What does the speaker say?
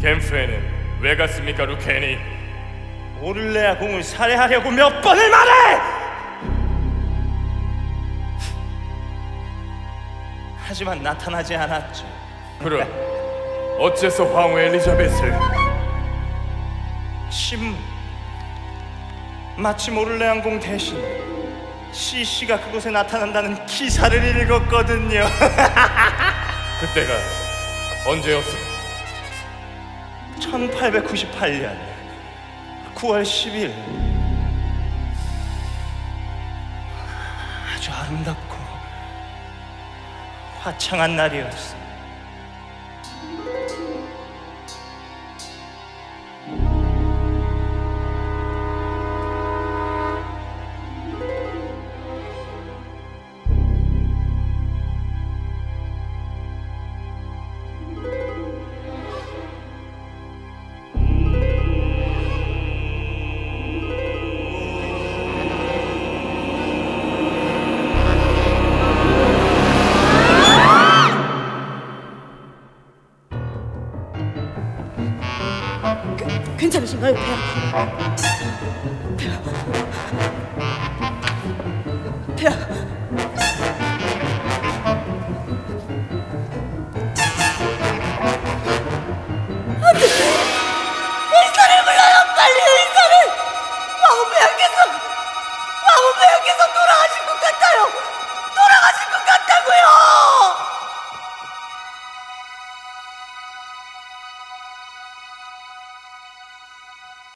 갬프에는 왜 갔습니까, 루케니? 오를레아 공을 살해하려고 몇 번을 말해! 하지만 나타나지 않았죠. 그럼 어째서 황후 엘리자벳을? 신문, 마침 오를레안 공 대신 CC가 그곳에 나타난다는 기사를 읽었거든요. 그때가 언제였습니까? 1898년 9월 10일. 아주 아름답고 화창한 날이었어. 괜찮으신가요, 폐하? 폐하,